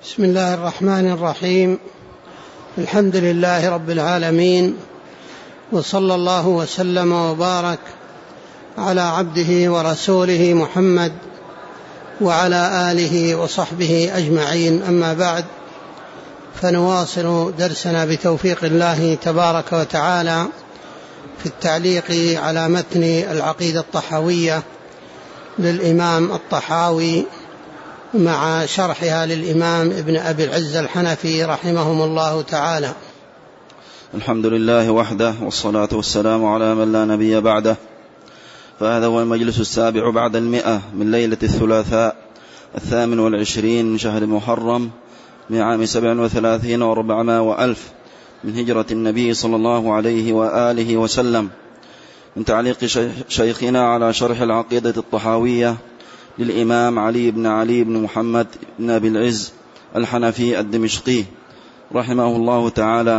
بسم الله الرحمن الرحيم. الحمد لله رب العالمين، وصلى الله وسلم وبارك على عبده ورسوله محمد وعلى آله وصحبه أجمعين. أما بعد، فنواصل درسنا بتوفيق الله تبارك وتعالى في التعليق على متن العقيدة الطحاوية للإمام الطحاوي مع شرحها للإمام ابن أبي العز الحنفي رحمهم الله تعالى. الحمد لله وحده، والصلاة والسلام على من لا نبي بعده. فهذا هو المجلس السابع بعد 100 من ليلة الثلاثاء 28 من شهر محرم من عام 37 و400 من هجرة النبي صلى الله عليه وآله وسلم، من تعليق شيخنا على شرح العقيدة الطحاوية للإمام علي بن محمد بن أبي العز الحنفي الدمشقي رحمه الله تعالى.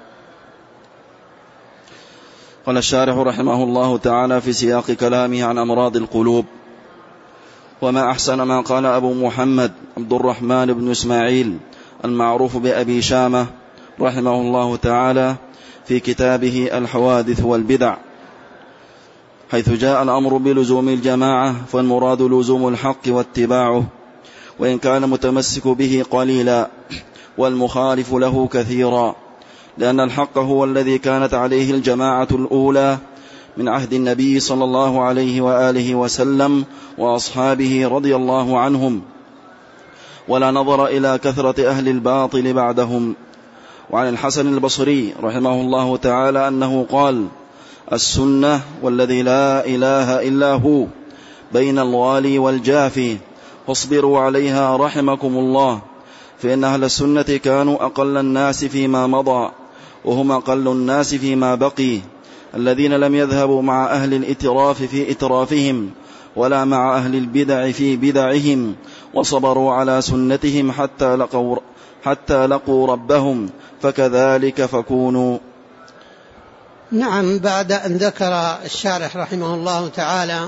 قال الشارح رحمه الله تعالى في سياق كلامه عن أمراض القلوب: وما أحسن ما قال أبو محمد عبد الرحمن بن إسماعيل المعروف بأبي شامة رحمه الله تعالى في كتابه الحوادث والبدع، حيث جاء الأمر بلزوم الجماعة فالمراد لزوم الحق واتباعه، وإن كان متمسك به قليلا والمخالف له كثيرا، لأن الحق هو الذي كانت عليه الجماعة الأولى من عهد النبي صلى الله عليه وآله وسلم وأصحابه رضي الله عنهم، ولا نظر إلى كثرة أهل الباطل بعدهم. وعن الحسن البصري رحمه الله تعالى أنه قال: السنة والذي لا إله إلا هو بين الغالي والجافي، فاصبروا عليها رحمكم الله، فإن أهل السنة كانوا أقل الناس فيما مضى، وهم أقل الناس فيما بقي، الذين لم يذهبوا مع أهل الإتراف في إترافهم، ولا مع أهل البدع في بدعهم، وصبروا على سنتهم حتى لقوا ربهم، فكذلك فكونوا. نعم، بعد أن ذكر الشارح رحمه الله تعالى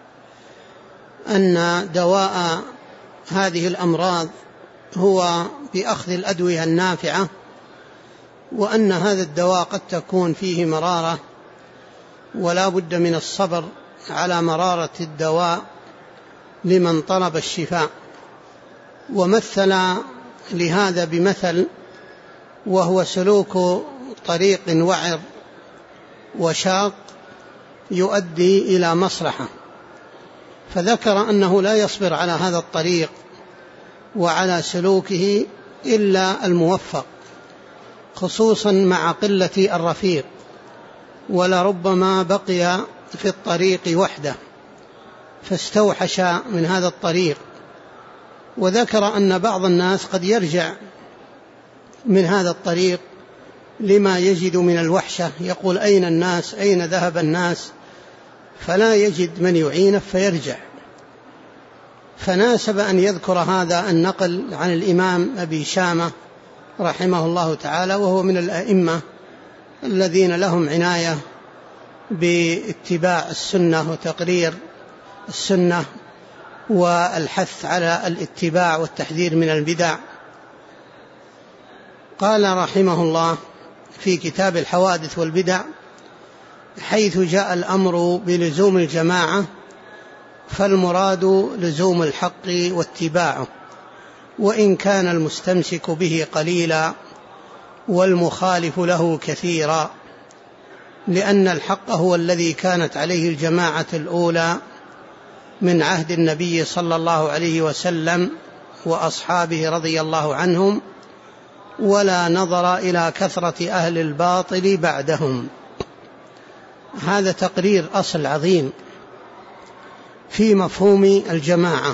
أن دواء هذه الأمراض هو بأخذ الأدوية النافعة، وأن هذا الدواء قد تكون فيه مرارة، ولا بد من الصبر على مرارة الدواء لمن طلب الشفاء، ومثل لهذا بمثل، وهو سلوك طريق وعر وشاق يؤدي إلى مصلحة، فذكر أنه لا يصبر على هذا الطريق وعلى سلوكه إلا الموفق، خصوصا مع قلة الرفيق، ولربما بقي في الطريق وحده فاستوحش من هذا الطريق. وذكر أن بعض الناس قد يرجع من هذا الطريق لما يجد من الوحشة، يقول: أين الناس؟ أين ذهب الناس؟ فلا يجد من يعينه فيرجع. فناسب أن يذكر هذا النقل عن الإمام أبي شامة رحمه الله تعالى، وهو من الأئمة الذين لهم عناية باتباع السنة وتقرير السنة والحث على الاتباع والتحذير من البدع. قال رحمه الله في كتاب الحوادث والبدع: حيث جاء الأمر بلزوم الجماعة فالمراد لزوم الحق واتباعه، وإن كان المستمسك به قليلا والمخالف له كثيرا، لأن الحق هو الذي كانت عليه الجماعة الأولى من عهد النبي صلى الله عليه وسلم وأصحابه رضي الله عنهم، ولا نظر إلى كثرة أهل الباطل بعدهم. هذا تقرير أصل عظيم في مفهوم الجماعة،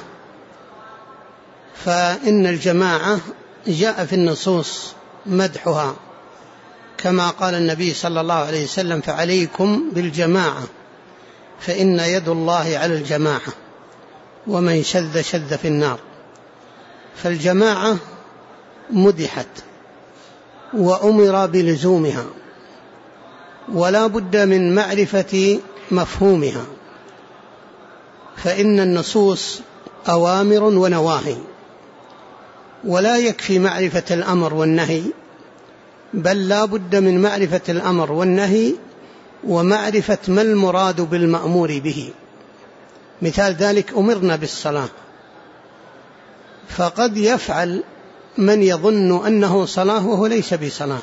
فإن الجماعة جاء في النصوص مدحها، كما قال النبي صلى الله عليه وسلم: فعليكم بالجماعة فإن يد الله على الجماعة، ومن شذ شذ في النار. فالجماعة مدحت وأمر بلزومها، ولا بد من معرفة مفهومها، فإن النصوص أوامر ونواهي، ولا يكفي معرفة الأمر والنهي، بل لا بد من معرفة الأمر والنهي ومعرفة ما المراد بالمأمور به. مثال ذلك أمرنا بالصلاة، فقد يفعل من يظن أنه صلاة وهو ليس بصلاة،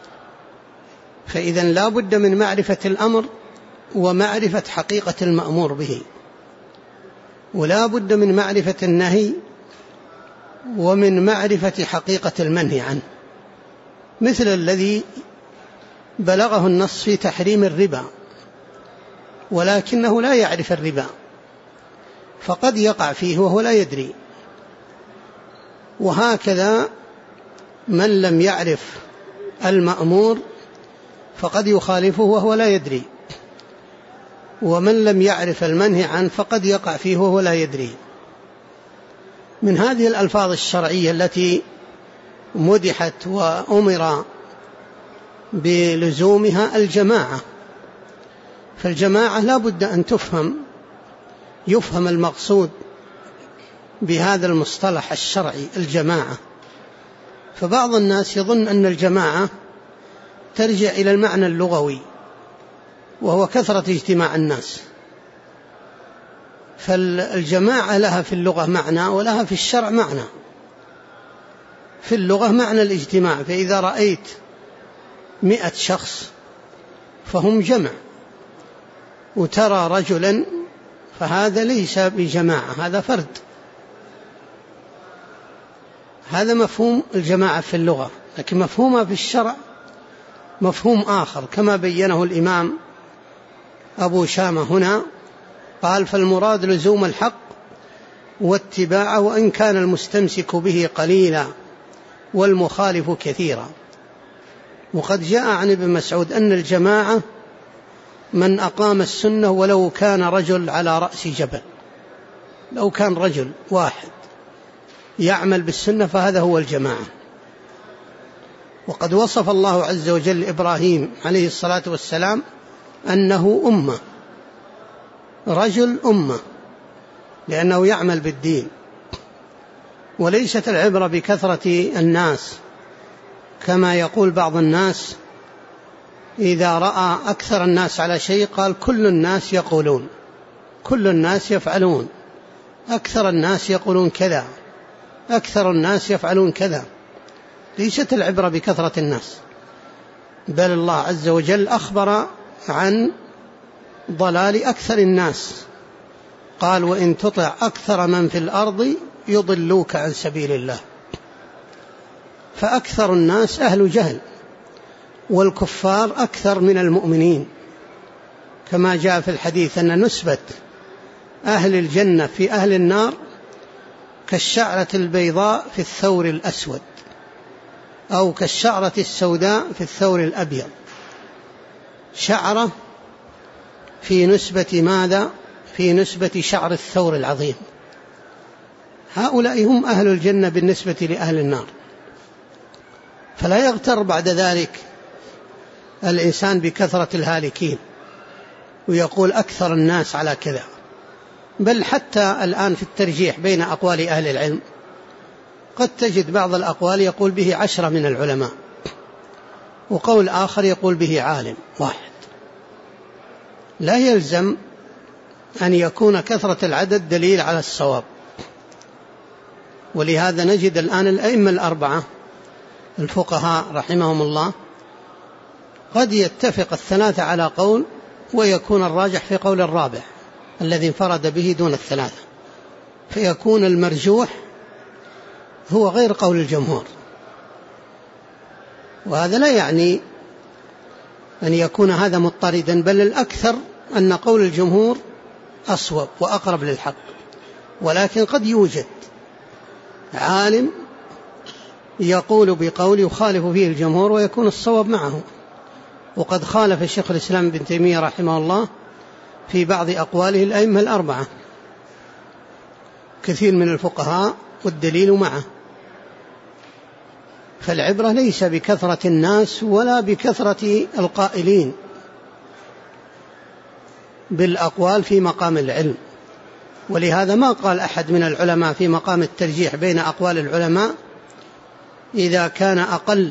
فإذا لا بد من معرفة الأمر ومعرفة حقيقة المأمور به، ولا بد من معرفة النهي ومن معرفة حقيقة المنهي عنه، مثل الذي بلغه النص في تحريم الربا ولكنه لا يعرف الربا، فقد يقع فيه وهو لا يدري. وهكذا من لم يعرف المأمور فقد يخالفه وهو لا يدري، ومن لم يعرف المنهي عنه فقد يقع فيه وهو لا يدري. من هذه الألفاظ الشرعية التي مدحت وأمر بلزومها الجماعة، فالجماعة لا بد أن يفهم المقصود بهذا المصطلح الشرعي الجماعة. فبعض الناس يظن أن الجماعة ترجع إلى المعنى اللغوي وهو كثرة اجتماع الناس، فالجماعة لها في اللغة معنى ولها في الشرع معنى. في اللغة معنى الاجتماع، فإذا رأيت 100 شخص فهم جمع، وترى رجلا فهذا ليس بجماعة، هذا فرد. هذا مفهوم الجماعة في اللغة، لكن مفهومها في الشرع مفهوم آخر، كما بينه الإمام أبو شامة هنا، قال: فالمراد لزوم الحق واتباعه وإن كان المستمسك به قليلا والمخالف كثيرا. وقد جاء عن ابن مسعود أن الجماعة من أقام السنة ولو كان رجل على رأس جبل، لو كان رجل واحد يعمل بالسنة فهذا هو الجماعة. وقد وصف الله عز وجل إبراهيم عليه الصلاة والسلام أنه أمة، رجل أمة، لأنه يعمل بالدين. وليست العبرة بكثرة الناس كما يقول بعض الناس، إذا رأى أكثر الناس على شيء قال كل الناس يقولون، كل الناس يفعلون، أكثر الناس يقولون كذا، أكثر الناس يفعلون كذا. ليست العبرة بكثرة الناس، بل الله عز وجل أخبر عن ضلال أكثر الناس، قال: وإن تطع أكثر من في الأرض يضلوك عن سبيل الله. فأكثر الناس أهل جهل، والكفار أكثر من المؤمنين، كما جاء في الحديث أن نسبة أهل الجنة في أهل النار كالشعرة البيضاء في الثور الأسود، أو كالشعرة السوداء في الثور الأبيض. شعرة في نسبة ماذا؟ في نسبة شعر الثور العظيم. هؤلاء هم أهل الجنة بالنسبة لأهل النار. فلا يغتر بعد ذلك الإنسان بكثرة الهالكين ويقول أكثر الناس على كذا، بل حتى الآن في الترجيح بين أقوال أهل العلم قد تجد بعض الأقوال يقول به 10 من العلماء، وقول آخر يقول به عالم واحد. لا يلزم أن يكون كثرة العدد دليل على الصواب. ولهذا نجد الآن الأئمة الأربعة الفقهاء رحمهم الله قد يتفق الثلاثة على قول ويكون الراجح في قول الرابع الذي انفرد به دون الثلاثة، فيكون المرجوح هو غير قول الجمهور. وهذا لا يعني أن يكون هذا مضطردا، بل الأكثر أن قول الجمهور أصوب وأقرب للحق، ولكن قد يوجد عالم يقول بقول يخالف فيه الجمهور ويكون الصواب معه. وقد خالف الشيخ الإسلام ابن تيمية رحمه الله في بعض أقواله الأئمة الأربعة كثير من الفقهاء والدليل معه. فالعبرة ليس بكثرة الناس ولا بكثرة القائلين بالأقوال في مقام العلم. ولهذا ما قال أحد من العلماء في مقام الترجيح بين أقوال العلماء إذا كان أقل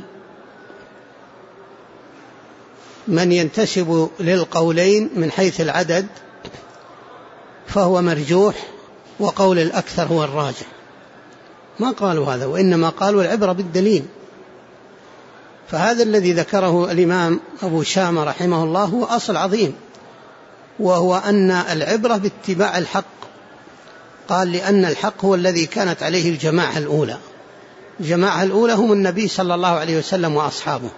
من ينتسب للقولين من حيث العدد فهو مرجوح، وقول الأكثر هو الراجح. ما قالوا هذا، وإنما قالوا العبرة بالدليل. فهذا الذي ذكره الإمام أبو شامة رحمه الله هو أصل عظيم، وهو أن العبرة باتباع الحق. قال لأن الحق هو الذي كانت عليه الجماعة الأولى. الجماعة الأولى هم النبي صلى الله عليه وسلم وأصحابه،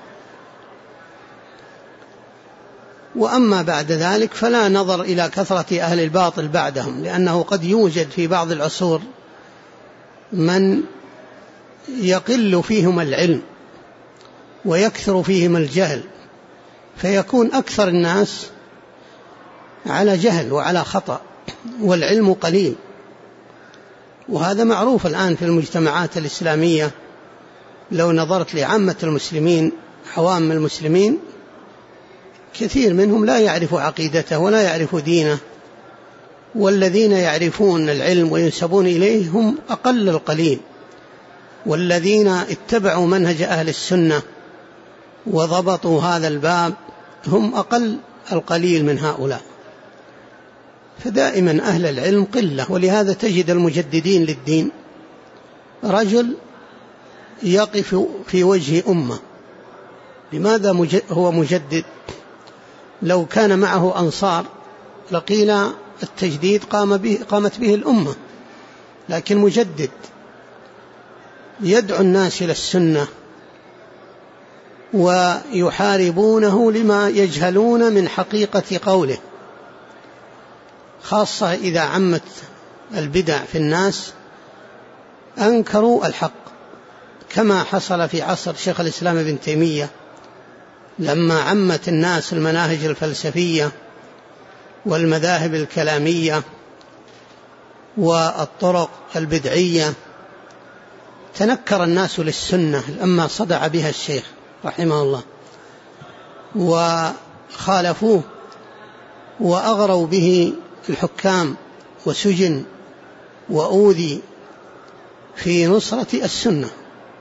وأما بعد ذلك فلا نظر إلى كثرة أهل الباطل بعدهم، لأنه قد يوجد في بعض العصور من يقل فيهم العلم ويكثر فيهم الجهل، فيكون أكثر الناس على جهل وعلى خطأ والعلم قليل. وهذا معروف الآن في المجتمعات الإسلامية. لو نظرت لعامة المسلمين، عوام المسلمين، كثير منهم لا يعرف عقيدته ولا يعرف دينه، والذين يعرفون العلم وينسبون إليه هم أقل القليل، والذين اتبعوا منهج أهل السنة وضبطوا هذا الباب هم أقل القليل من هؤلاء. فدائما أهل العلم قلة، ولهذا تجد المجددين للدين رجل يقف في وجه أمة. لماذا هو مجدد؟ لو كان معه أنصار لقيل التجديد قامت به الأمة، لكن مجدد يدعو الناس إلى السنة ويحاربونه لما يجهلون من حقيقة قوله، خاصة إذا عمت البدع في الناس أنكروا الحق، كما حصل في عصر شيخ الإسلام ابن تيمية لما عمت الناس المناهج الفلسفية والمذاهب الكلامية والطرق البدعية، تنكر الناس للسنة لما صدع بها الشيخ رحمه الله، وخالفوه وأغروا به الحكام وسجن وأوذي في نصرة السنة،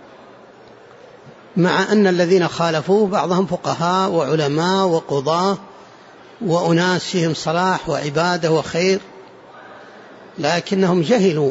مع أن الذين خالفوه بعضهم فقهاء وعلماء وقضاة وأناس فيهم صلاح وعبادة وخير، لكنهم جهلوا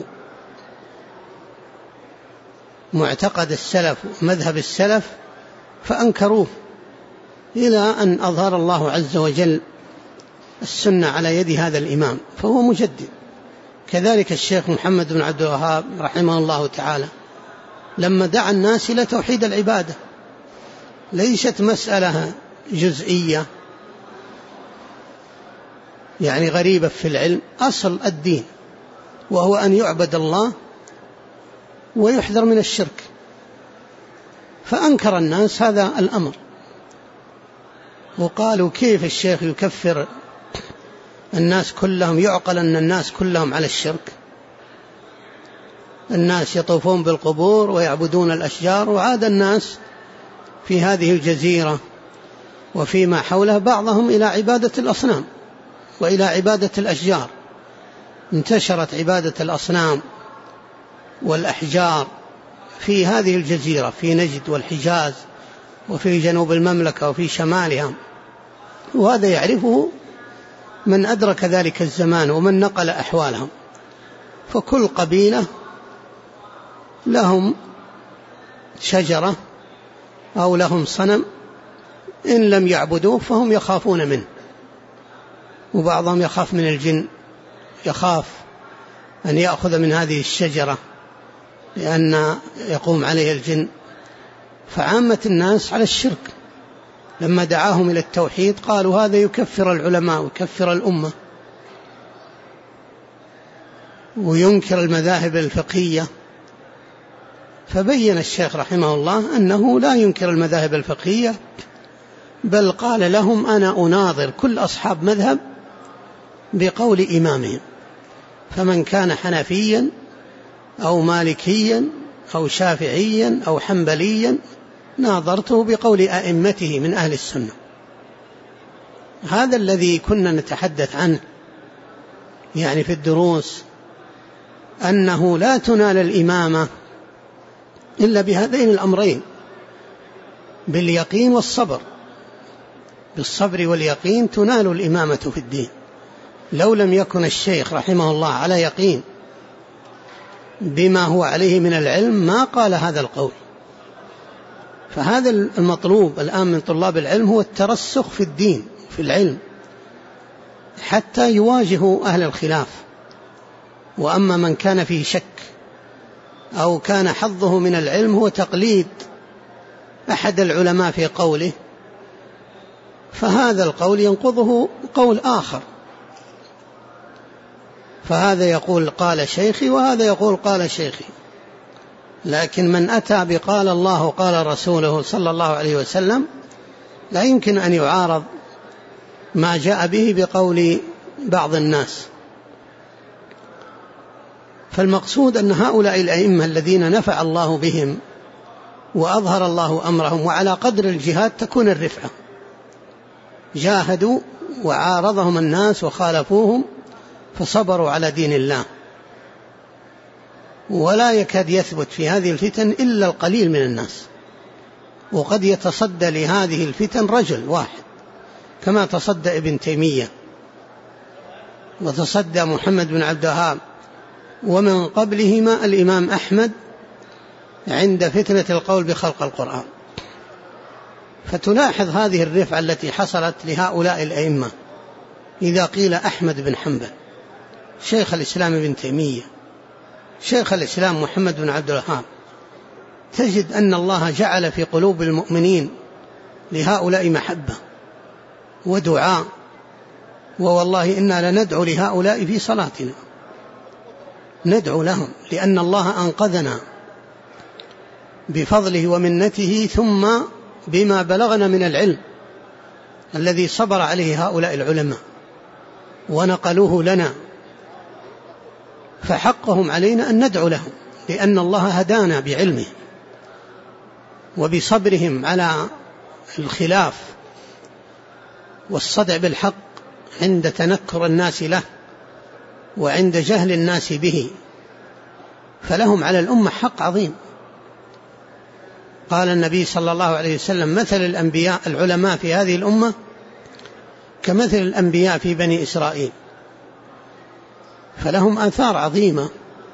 معتقد السلف ومذهب السلف فأنكروه، إلى أن أظهر الله عز وجل السنة على يد هذا الإمام، فهو مجدد. كذلك الشيخ محمد بن عبد الوهاب رحمه الله تعالى لما دعا الناس إلى توحيد العبادة، ليست مسألة جزئية يعني غريبة في العلم، أصل الدين وهو أن يعبد الله ويحذر من الشرك، فأنكر الناس هذا الأمر، وقالوا كيف الشيخ يكفر الناس كلهم؟ يعقل أن الناس كلهم على الشرك؟ الناس يطوفون بالقبور ويعبدون الأشجار، وعاد الناس في هذه الجزيرة وفيما حولها بعضهم إلى عبادة الأصنام وإلى عبادة الأشجار. انتشرت عبادة الأصنام والأحجار في هذه الجزيرة، في نجد والحجاز وفي جنوب المملكة وفي شمالها، وهذا يعرفه من أدرك ذلك الزمان ومن نقل أحوالهم. فكل قبيلة لهم شجرة أو لهم صنم إن لم يعبدوه فهم يخافون منه، وبعضهم يخاف من الجن، يخاف أن يأخذ من هذه الشجرة لأن يقوم عليه الجن. فعامة الناس على الشرك، لما دعاهم إلى التوحيد قالوا هذا يكفر العلماء ويكفر الأمة وينكر المذاهب الفقهية. فبين الشيخ رحمه الله أنه لا ينكر المذاهب الفقهية، بل قال لهم أنا أناظر كل أصحاب مذهب بقول إمامهم، فمن كان حنفيا أو مالكيا أو شافعيا أو حنبليا ناظرته بقول أئمته من أهل السنة. هذا الذي كنا نتحدث عنه يعني في الدروس، أنه لا تنال الإمامة إلا بهذين الأمرين، باليقين والصبر. بالصبر واليقين تنال الإمامة في الدين. لو لم يكن الشيخ رحمه الله على يقين بما هو عليه من العلم ما قال هذا القول. فهذا المطلوب الآن من طلاب العلم هو الترسخ في الدين في العلم حتى يواجهوا أهل الخلاف. وأما من كان فيه شك أو كان حظه من العلم هو تقليد أحد العلماء في قوله، فهذا القول ينقضه قول آخر، فهذا يقول قال شيخي وهذا يقول قال شيخي. لكن من أتى بقال الله قال رسوله صلى الله عليه وسلم لا يمكن أن يعارض ما جاء به بقول بعض الناس. فالمقصود أن هؤلاء الأئمة الذين نفع الله بهم وأظهر الله أمرهم وعلى قدر الجهاد تكون الرفعة، جاهدوا وعارضهم الناس وخالفوهم فصبروا على دين الله. ولا يكاد يثبت في هذه الفتن إلا القليل من الناس، وقد يتصدى لهذه الفتن رجل واحد كما تصدى ابن تيمية وتصدى محمد بن عبد الوهاب، ومن قبلهما الإمام أحمد عند فتنة القول بخلق القرآن. فتلاحظ هذه الرفعة التي حصلت لهؤلاء الأئمة. إذا قيل أحمد بن حنبل، شيخ الإسلام ابن تيمية، شيخ الإسلام محمد بن عبد الوهاب، تجد أن الله جعل في قلوب المؤمنين لهؤلاء محبة ودعاء. ووالله إنا لندعو لهؤلاء في صلاتنا، ندعو لهم لأن الله أنقذنا بفضله ومنته ثم بما بلغنا من العلم الذي صبر عليه هؤلاء العلماء ونقلوه لنا، فحقهم علينا أن ندعو لهم لأن الله هدانا بعلمه وبصبرهم على الخلاف والصدع بالحق عند تنكر الناس له وعند جهل الناس به، فلهم على الأمة حق عظيم. قال النبي صلى الله عليه وسلم مثل الأنبياء العلماء في هذه الأمة كمثل الأنبياء في بني إسرائيل، فلهم آثار عظيمة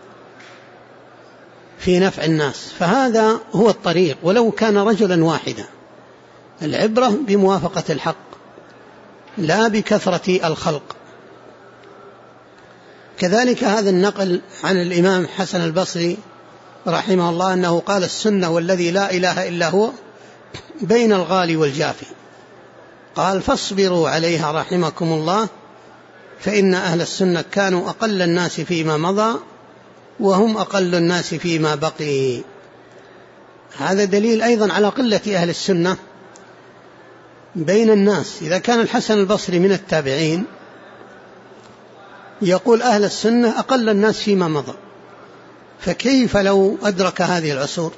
في نفع الناس. فهذا هو الطريق ولو كان رجلا واحدا. العبرة بموافقة الحق لا بكثرة الخلق. كذلك هذا النقل عن الإمام حسن البصري رحمه الله أنه قال السنة والذي لا إله إلا هو بين الغالي والجافي. قال فاصبروا عليها رحمكم الله فإن أهل السنة كانوا أقل الناس فيما مضى وهم أقل الناس فيما بقي. هذا دليل أيضا على قلة أهل السنة بين الناس. إذا كان الحسن البصري من التابعين يقول أهل السنة أقل الناس فيما مضى، فكيف لو أدرك هذه العصور؟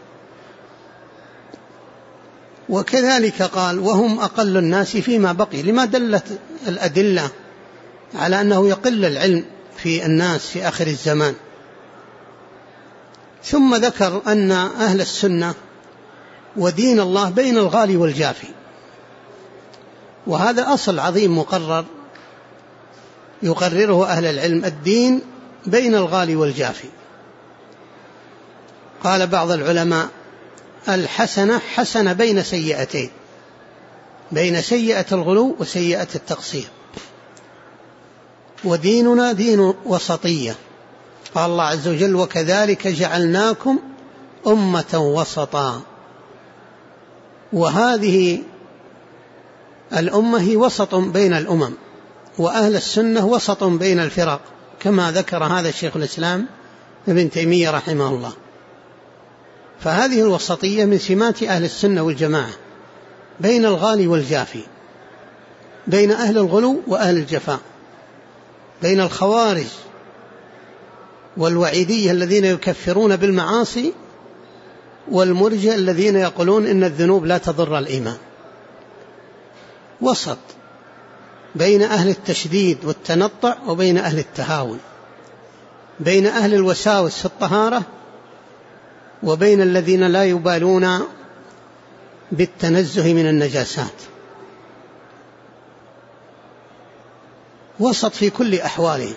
وكذلك قال وهم أقل الناس فيما بقي، لما دلت الأدلة على أنه يقل العلم في الناس في آخر الزمان. ثم ذكر أن أهل السنة ودين الله بين الغالي والجافي، وهذا أصل عظيم مقرر يقرره أهل العلم، الدين بين الغالي والجافي. قال بعض العلماء الحسنة حسنة بين سيئتين، بين سيئة الغلو وسيئة التقصير، وديننا دين وسطية. قال الله عز وجل وكذلك جعلناكم أمة وسطا. وهذه الأمة هي وسط بين الأمم، وأهل السنة وسط بين الفرق كما ذكر هذا الشيخ الإسلام ابن تيمية رحمه الله. فهذه الوسطية من سمات أهل السنة والجماعة، بين الغالي والجافي، بين أهل الغلو وأهل الجفاء، بين الخوارج والوعيدية الذين يكفرون بالمعاصي والمرجئة الذين يقولون إن الذنوب لا تضر الإيمان. وسط بين أهل التشديد والتنطع وبين أهل التهاون، بين أهل الوساوس في الطهارة وبين الذين لا يبالون بالتنزه من النجاسات، وسط في كل أحواله.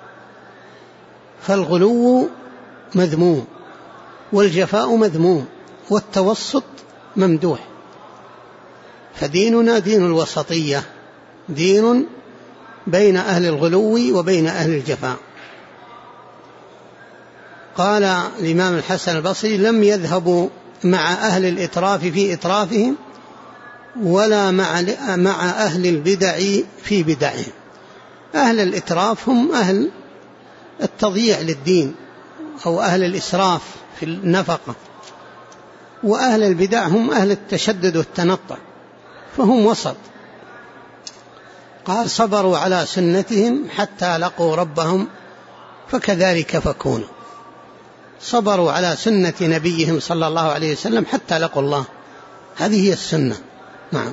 فالغلو مذموم والجفاء مذموم والتوسط ممدوح. فديننا دين الوسطية، دين بين أهل الغلو وبين أهل الجفاء. قال الإمام الحسن البصري: لم يذهبوا مع أهل الإتراف في إترافهم ولا مع أهل البدع في بدعهم. أهل الإتراف هم أهل التضييع للدين أو أهل الإسراف في النفقة، وأهل البدع هم أهل التشدد والتنطع، فهم وسط. قال: صبروا على سنتهم حتى لقوا ربهم فكذلك فكونوا. صبروا على سنة نبيهم صلى الله عليه وسلم حتى لقوا الله، هذه هي السنة. نعم.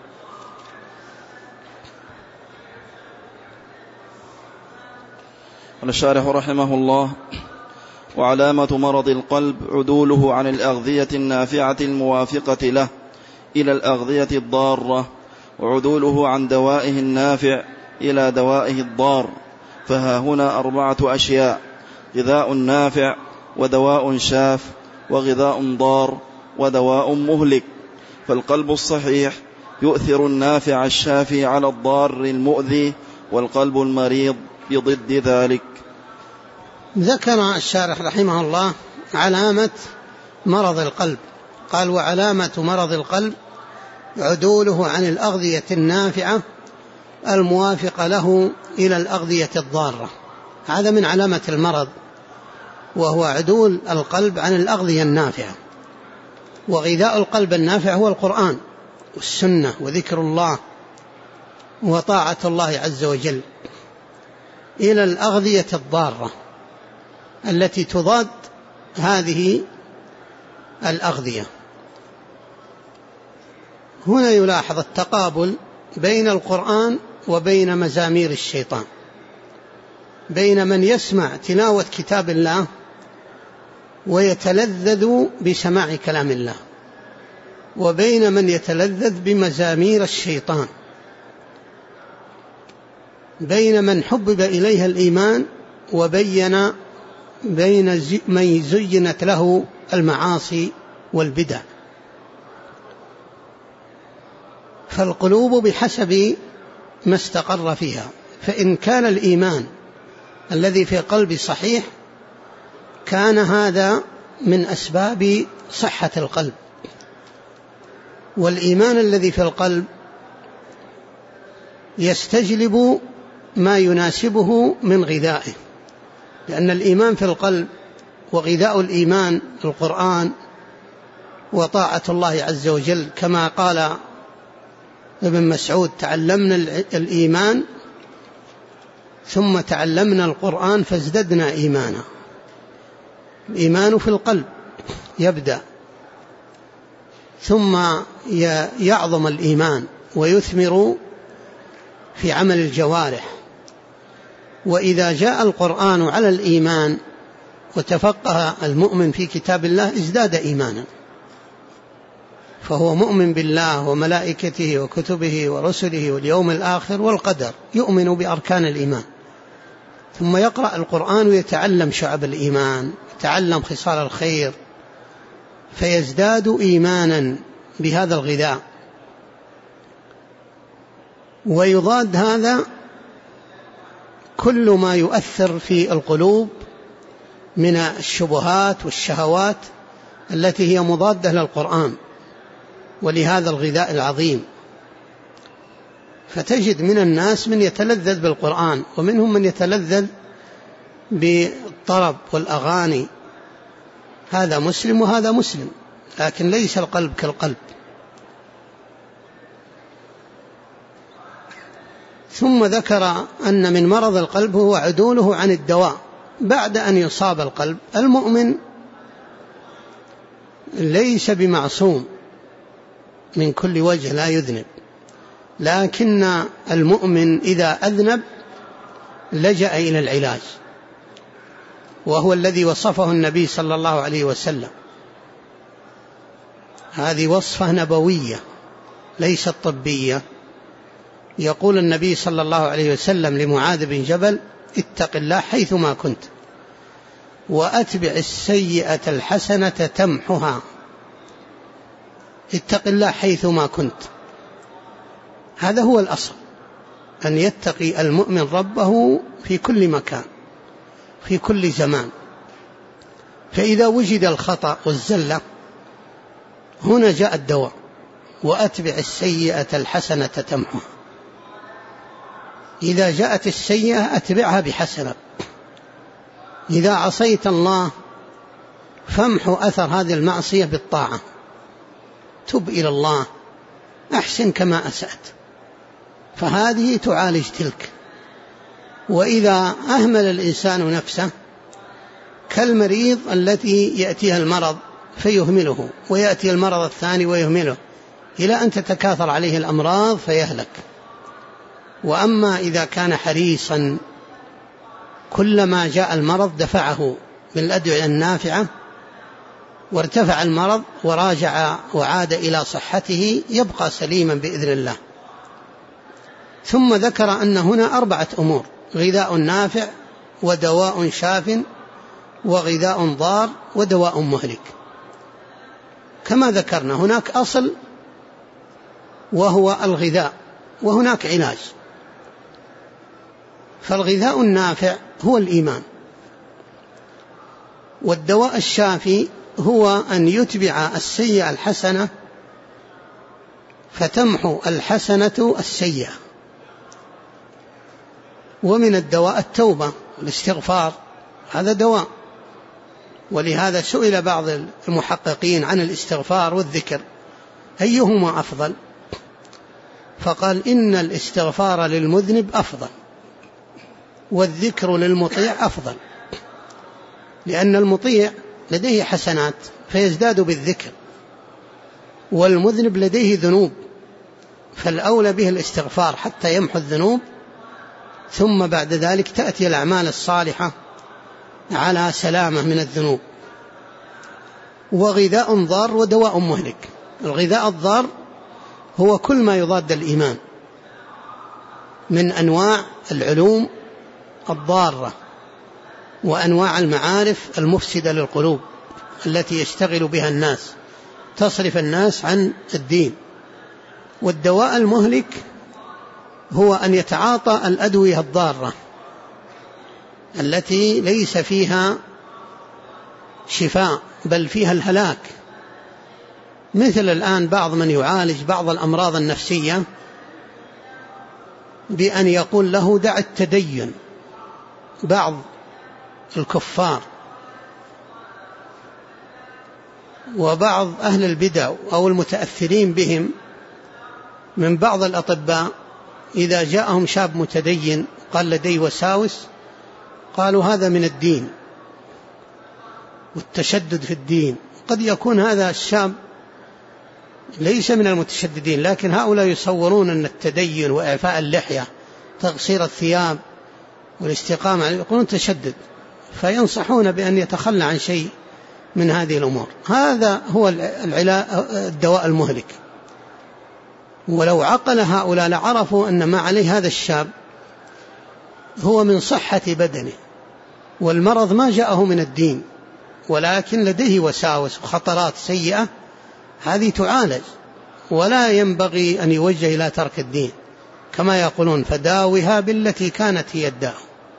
قال الشارح رحمه الله: وعلامة مرض القلب عدوله عن الأغذية النافعة الموافقة له إلى الأغذية الضارة، وعدوله عن دوائه النافع إلى دوائه الضار. فها هنا 4 أشياء: غذاء نافع، ودواء شاف، وغذاء ضار، ودواء مهلك. فالقلب الصحيح يؤثر النافع الشافي على الضار المؤذي، والقلب المريض بضد ذلك. ذكر الشارح رحمه الله علامة مرض القلب. قال: وعلامة مرض القلب عدوله عن الأغذية النافعة الموافقة له إلى الأغذية الضارة. هذا من علامة المرض، وهو عدول القلب عن الأغذية النافعة. وغذاء القلب النافع هو القرآن والسنة وذكر الله وطاعة الله عز وجل، إلى الأغذية الضارة التي تضاد هذه الأغذية. هنا يلاحظ التقابل بين القرآن وبين مزامير الشيطان، بين من يسمع تلاوة كتاب الله ويتلذذ بسماع كلام الله، وبين من يتلذذ بمزامير الشيطان، بين من حبب إليها الإيمان وبين من زينت له المعاصي والبدع. فالقلوب بحسب ما استقر فيها، فإن كان الإيمان الذي في قلبي صحيح كان هذا من أسباب صحة القلب. والإيمان الذي في القلب يستجلب ما يناسبه من غذائه، لأن الإيمان في القلب وغذاء الإيمان القرآن وطاعة الله عز وجل، كما قال ابن مسعود: تعلمنا الإيمان ثم تعلمنا القرآن فازددنا إيمانا. الإيمان في القلب يبدأ، ثم يعظم الإيمان ويثمر في عمل الجوارح. وإذا جاء القرآن على الإيمان وتفقه المؤمن في كتاب الله ازداد إيمانا، فهو مؤمن بالله وملائكته وكتبه ورسله واليوم الآخر والقدر، يؤمن بأركان الإيمان. ثم يقرأ القرآن ويتعلم شعب الإيمان، يتعلم خصال الخير، فيزداد إيمانا بهذا الغذاء. ويضاد هذا كل ما يؤثر في القلوب من الشبهات والشهوات التي هي مضادة للقرآن ولهذا الغذاء العظيم. فتجد من الناس من يتلذذ بالقرآن، ومنهم من يتلذذ بالطرب والأغاني، هذا مسلم وهذا مسلم، لكن ليس القلب كالقلب. ثم ذكر أن من مرض القلب هو عدوله عن الدواء بعد أن يصاب القلب. المؤمن ليس بمعصوم من كل وجه، لا يذنب، لكن المؤمن إذا أذنب لجأ إلى العلاج، وهو الذي وصفه النبي صلى الله عليه وسلم: هذه وصفة نبوية ليست طبية. يقول النبي صلى الله عليه وسلم لمعاذ بن جبل: اتق الله حيثما كنت وأتبع السيئة الحسنة تمحها. اتق الله حيثما كنت، هذا هو الأصل، أن يتقي المؤمن ربه في كل مكان في كل زمان. فإذا وجد الخطأ والزلة هنا جاء الدواء: وأتبع السيئة الحسنة تمحها. إذا جاءت السيئة أتبعها بحسنة. إذا عصيت الله فامحو أثر هذه المعصية بالطاعة، تب إلى الله، أحسن كما أسأت، فهذه تعالج تلك. وإذا أهمل الإنسان نفسه كالمريض التي يأتيها المرض فيهمله، ويأتي المرض الثاني ويهمله، إلى أن تتكاثر عليه الأمراض فيهلك. وأما إذا كان حريصا كلما جاء المرض دفعه بالأدوية النافعة وارتفع المرض وراجع وعاد إلى صحته، يبقى سليما بإذن الله. ثم ذكر أن هنا 4 أمور: غذاء نافع، ودواء شاف، وغذاء ضار، ودواء مهلك. كما ذكرنا هناك أصل وهو الغذاء، وهناك علاج. فالغذاء النافع هو الإيمان، والدواء الشافي هو أن يتبع السيئة الحسنة فتمحو الحسنة السيئة. ومن الدواء التوبة والاستغفار، هذا دواء. ولهذا سئل بعض المحققين عن الاستغفار والذكر أيهما أفضل، فقال: إن الاستغفار للمذنب أفضل، والذكر للمطيع أفضل، لأن المطيع لديه حسنات فيزداد بالذكر، والمذنب لديه ذنوب فالأولى به الاستغفار حتى يمحو الذنوب، ثم بعد ذلك تأتي الأعمال الصالحة على سلامة من الذنوب. وغذاء ضار ودواء مهلك. الغذاء الضار هو كل ما يضاد الإيمان من أنواع العلوم الضارة وأنواع المعارف المفسدة للقلوب التي يشتغل بها الناس، تصرف الناس عن الدين. والدواء المهلك هو أن يتعاطى الأدوية الضارة التي ليس فيها شفاء بل فيها الهلاك، مثل الآن بعض من يعالج بعض الأمراض النفسية بأن يقول له: دع التدين. بعض الكفار وبعض أهل البدع أو المتأثرين بهم من بعض الأطباء إذا جاءهم شاب متدين قال لديه وساوس، قالوا هذا من الدين والتشدد في الدين. قد يكون هذا الشاب ليس من المتشددين، لكن هؤلاء يصورون أن التدين وإعفاء اللحية تقصير الثياب والاستقامة يقولون تشدد، فينصحون بأن يتخلى عن شيء من هذه الأمور. هذا هو الدواء المهلك. ولو عقل هؤلاء لعرفوا أن ما عليه هذا الشاب هو من صحة بدنه، والمرض ما جاءه من الدين، ولكن لديه وساوس وخطرات سيئة، هذه تعالج، ولا ينبغي أن يوجه إلى ترك الدين، كما يقولون: فداوها بالتي كانت هي الداء.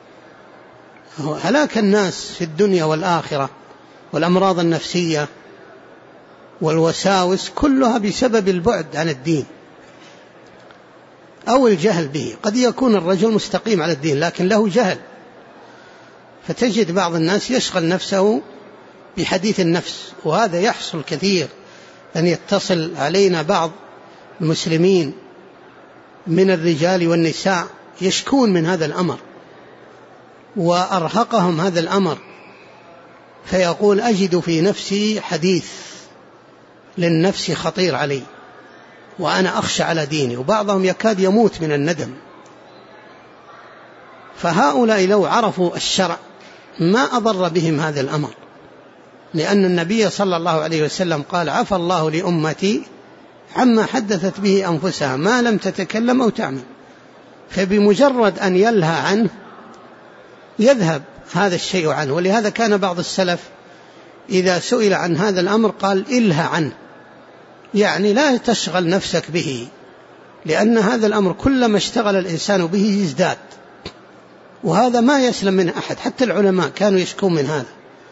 هلاك الناس في الدنيا والآخرة والأمراض النفسية والوساوس كلها بسبب البعد عن الدين أو الجهل به. قد يكون الرجل مستقيم على الدين لكن له جهل، فتجد بعض الناس يشغل نفسه بحديث النفس، وهذا يحصل كثير، أن يتصل علينا بعض المسلمين من الرجال والنساء يشكون من هذا الأمر، وأرهقهم هذا الأمر، فيقول: أجد في نفسي حديث للنفس خطير علي وأنا أخشى على ديني، وبعضهم يكاد يموت من الندم. فهؤلاء لو عرفوا الشرع ما أضر بهم هذا الأمر، لأن النبي صلى الله عليه وسلم قال: عفى الله لأمتي عما حدثت به أنفسها ما لم تتكلم أو تعمل. فبمجرد أن يلهى عنه يذهب هذا الشيء عنه. ولهذا كان بعض السلف إذا سئل عن هذا الأمر قال: إلهى عنه، يعني لا تشغل نفسك به، لأن هذا الأمر كلما اشتغل الإنسان به يزداد، وهذا ما يسلم من أحد. حتى العلماء كانوا يشكون من هذا،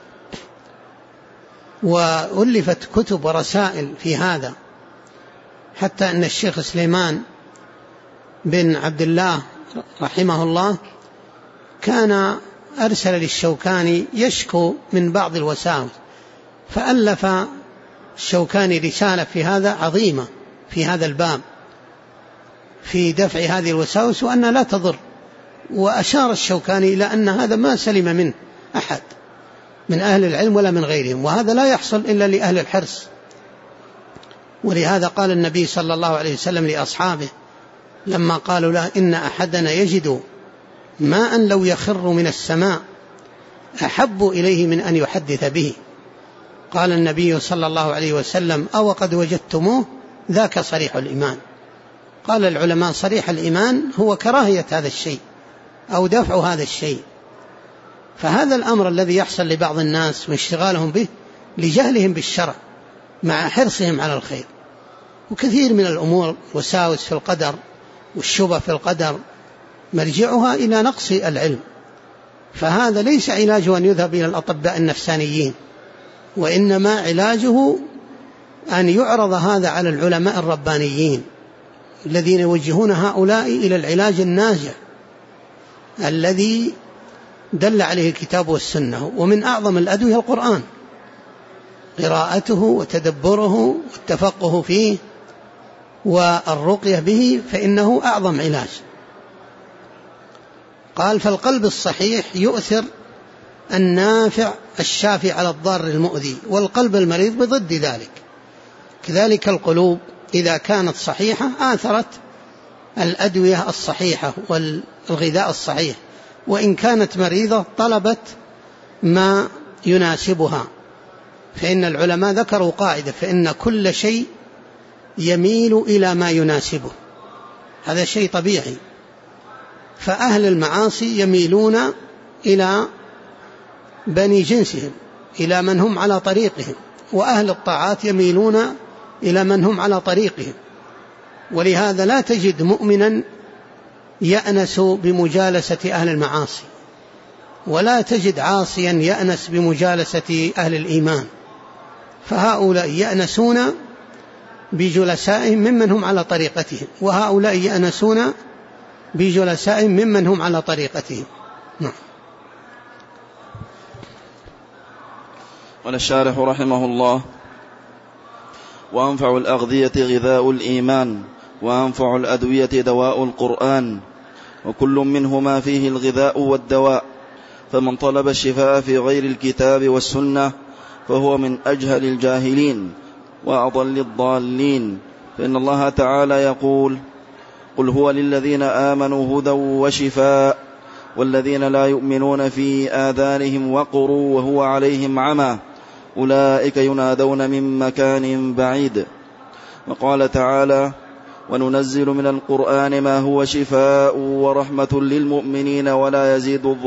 وألفت كتب ورسائل في هذا، حتى أن الشيخ سليمان بن عبد الله رحمه الله كان أرسل للشوكاني يشكو من بعض الوساوس، فألف الشوكاني رسالة في هذا عظيمة في هذا الباب في دفع هذه الوساوس وأنها لا تضر. وأشار الشوكاني إلى أن هذا ما سلم منه أحد من أهل العلم ولا من غيرهم، وهذا لا يحصل إلا لأهل الحرص. ولهذا قال النبي صلى الله عليه وسلم لأصحابه لما قالوا له: إن أحدنا يجد ماء لو يخر من السماء أحب إليه من أن يحدث به. قال النبي صلى الله عليه وسلم: أو قد وجدتموه؟ ذاك صريح الإيمان. قال العلماء: صريح الإيمان هو كراهية هذا الشيء أو دفع هذا الشيء. فهذا الأمر الذي يحصل لبعض الناس واشتغالهم به لجهلهم بالشرع مع حرصهم على الخير. وكثير من الأمور وساوس في القدر والشبه في القدر مرجعها إلى نقص العلم. فهذا ليس علاجه أن يذهب إلى الأطباء النفسانيين، وإنما علاجه أن يعرض هذا على العلماء الربانيين الذين يوجهون هؤلاء إلى العلاج الناجع الذي دل عليه الكتاب والسنة. ومن أعظم الأدوية القرآن، قراءته وتدبره والتفقه فيه والرقية به، فإنه أعظم علاج. قال: فالقلب الصحيح يؤثر النافع الشافي على الضار المؤذي، والقلب المريض بضد ذلك. كذلك القلوب إذا كانت صحيحة آثرت الأدوية الصحيحة والغذاء الصحيح، وإن كانت مريضة طلبت ما يناسبها. فإن العلماء ذكروا قاعدة: فإن كل شيء يميل إلى ما يناسبه. هذا شيء طبيعي. فأهل المعاصي يميلون إلى بني جنسهم، إلى من هم على طريقهم، وأهل الطاعات يميلون إلى من هم على طريقهم. ولهذا لا تجد مؤمنا يأنس بمجالسة أهل المعاصي، ولا تجد عاصيا يأنس بمجالسة أهل الإيمان. فهؤلاء يأنسون بجلسائهم ممن هم على طريقتهم، وهؤلاء يأنسون بجلسائهم ممن هم على طريقتهم. نعم. قال الشارح رحمه الله: وأنفع الأغذية غذاء الإيمان، وأنفع الأدوية دواء القرآن، وكل منهما فيه الغذاء والدواء. فمن طلب الشفاء في غير الكتاب والسنة فهو من أجهل الجاهلين وأضل الضالين. فإن الله تعالى يقول: قل هو للذين آمنوا هدى وشفاء، والذين لا يؤمنون في آذانهم وقر وهو عليهم عمى، أولئك ينادون من مكان بعيد. وقال تعالى: وننزل من القرآن ما هو شفاء ورحمة للمؤمنين ولا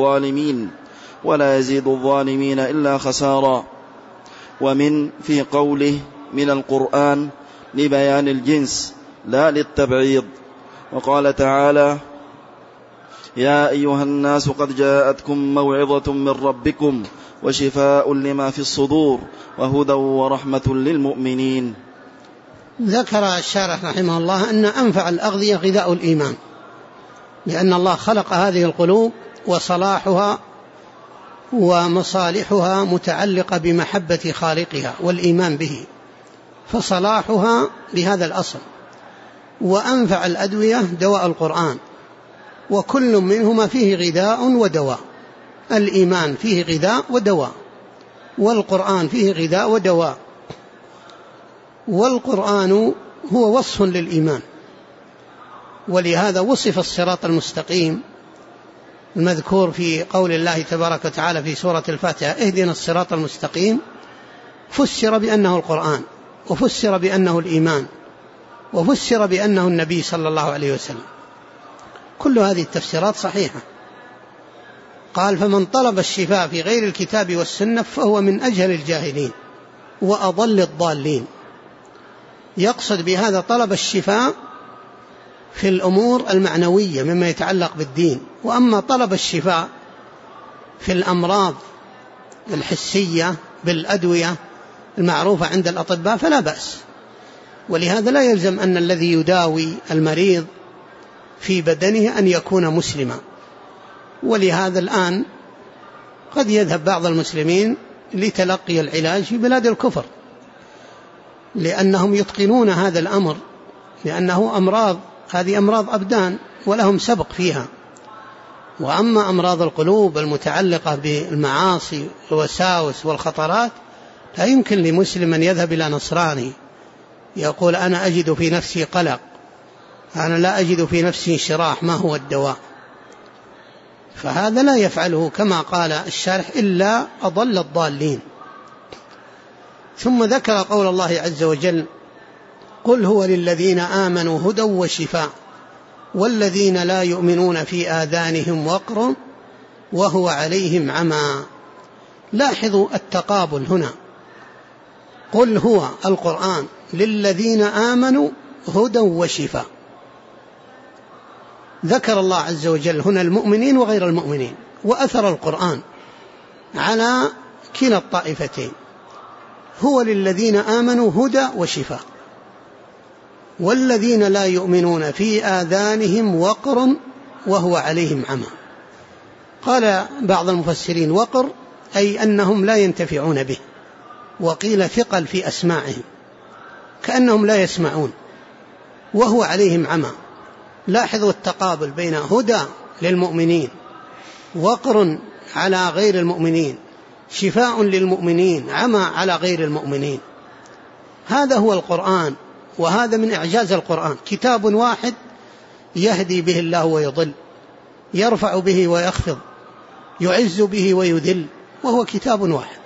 يزيد الظالمين إلا خسارا. ومن في قوله من القرآن لبيان الجنس لا للتبعيض. وقال تعالى: يا أيها الناس قد جاءتكم موعظة من ربكم وشفاء لما في الصدور وهدى ورحمة للمؤمنين. ذكر الشارح رحمه الله أن أنفع الأغذية غذاء الإيمان، لأن الله خلق هذه القلوب وصلاحها ومصالحها متعلقة بمحبة خالقها والإيمان به، فصلاحها بهذا الأصل. وأنفع الأدوية دواء القرآن، وكل منهما فيه غذاء ودواء. الإيمان فيه غذاء ودواء، والقرآن فيه غذاء ودواء. والقرآن هو وصف للإيمان، ولهذا وصف الصراط المستقيم المذكور في قول الله تبارك وتعالى في سورة الفاتحة: اهدنا الصراط المستقيم فسر بأنه القرآن، وفسر بأنه الإيمان، وفسر بأنه النبي صلى الله عليه وسلم. كل هذه التفسيرات صحيحة. قال: فمن طلب الشفاء في غير الكتاب والسنة فهو من أجهل الجاهلين وأضل الضالين. يقصد بهذا طلب الشفاء في الأمور المعنوية مما يتعلق بالدين، وأما طلب الشفاء في الأمراض الحسية بالأدوية المعروفة عند الأطباء فلا بأس. ولهذا لا يلزم أن الذي يداوي المريض في بدنه أن يكون مسلما. ولهذا الآن قد يذهب بعض المسلمين لتلقي العلاج في بلاد الكفر، لأنهم يتقنون هذا الأمر، لأنه هذه أمراض أبدان ولهم سبق فيها. وأما أمراض القلوب المتعلقة بالمعاصي والوساوس والخطرات لا يمكن لمسلم أن يذهب إلى نصراني يقول: أنا أجد في نفسي قلق، أنا لا أجد في نفسي انشراح، ما هو الدواء؟ فهذا لا يفعله كما قال الشارح إلا أضل الضالين. ثم ذكر قول الله عز وجل: قل هو للذين آمنوا هدى وشفاء والذين لا يؤمنون في آذانهم وقر وهو عليهم عمى. لاحظوا التقابل هنا، قل هو القرآن للذين آمنوا هدى وشفاء. ذكر الله عز وجل هنا المؤمنين وغير المؤمنين، وأثر القرآن على كلا الطائفتين. هو للذين آمنوا هدى وشفاء والذين لا يؤمنون في آذانهم وقر وهو عليهم عمى. قال بعض المفسرين: وقر أي أنهم لا ينتفعون به، وقيل ثقل في أسماعهم كأنهم لا يسمعون، وهو عليهم عمى. لاحظوا التقابل بين هدى للمؤمنين، وقر على غير المؤمنين، شفاء للمؤمنين، عمى على غير المؤمنين. هذا هو القرآن، وهذا من إعجاز القرآن. كتاب واحد يهدي به الله ويضل، يرفع به ويخفض، يعز به ويذل، وهو كتاب واحد.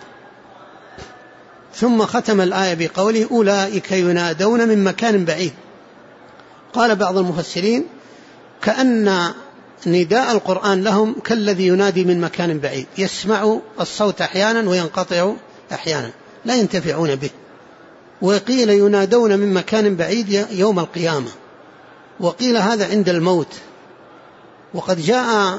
ثم ختم الآية بقوله: أولئك ينادون من مكان بعيد. قال بعض المفسرين: كأن نداء القرآن لهم كالذي ينادي من مكان بعيد، يسمع الصوت أحيانا وينقطع أحيانا، لا ينتفعون به. وقيل ينادون من مكان بعيد يوم القيامة، وقيل هذا عند الموت. وقد جاء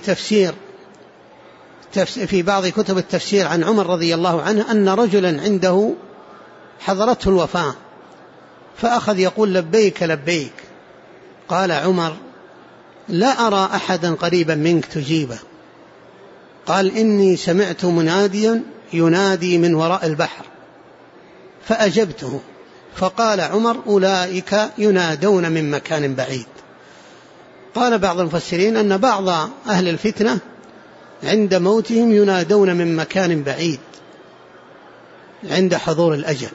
في بعض كتب التفسير عن عمر رضي الله عنه أن رجلا عنده حضرته الوفاة فأخذ يقول: لبيك لبيك. قال عمر: لا أرى أحدا قريبا منك تجيبه. قال: إني سمعت مناديا ينادي من وراء البحر فأجبته. فقال عمر: أولئك ينادون من مكان بعيد. قال بعض المفسرين أن بعض أهل الفتنة عند موتهم ينادون من مكان بعيد عند حضور الأجل.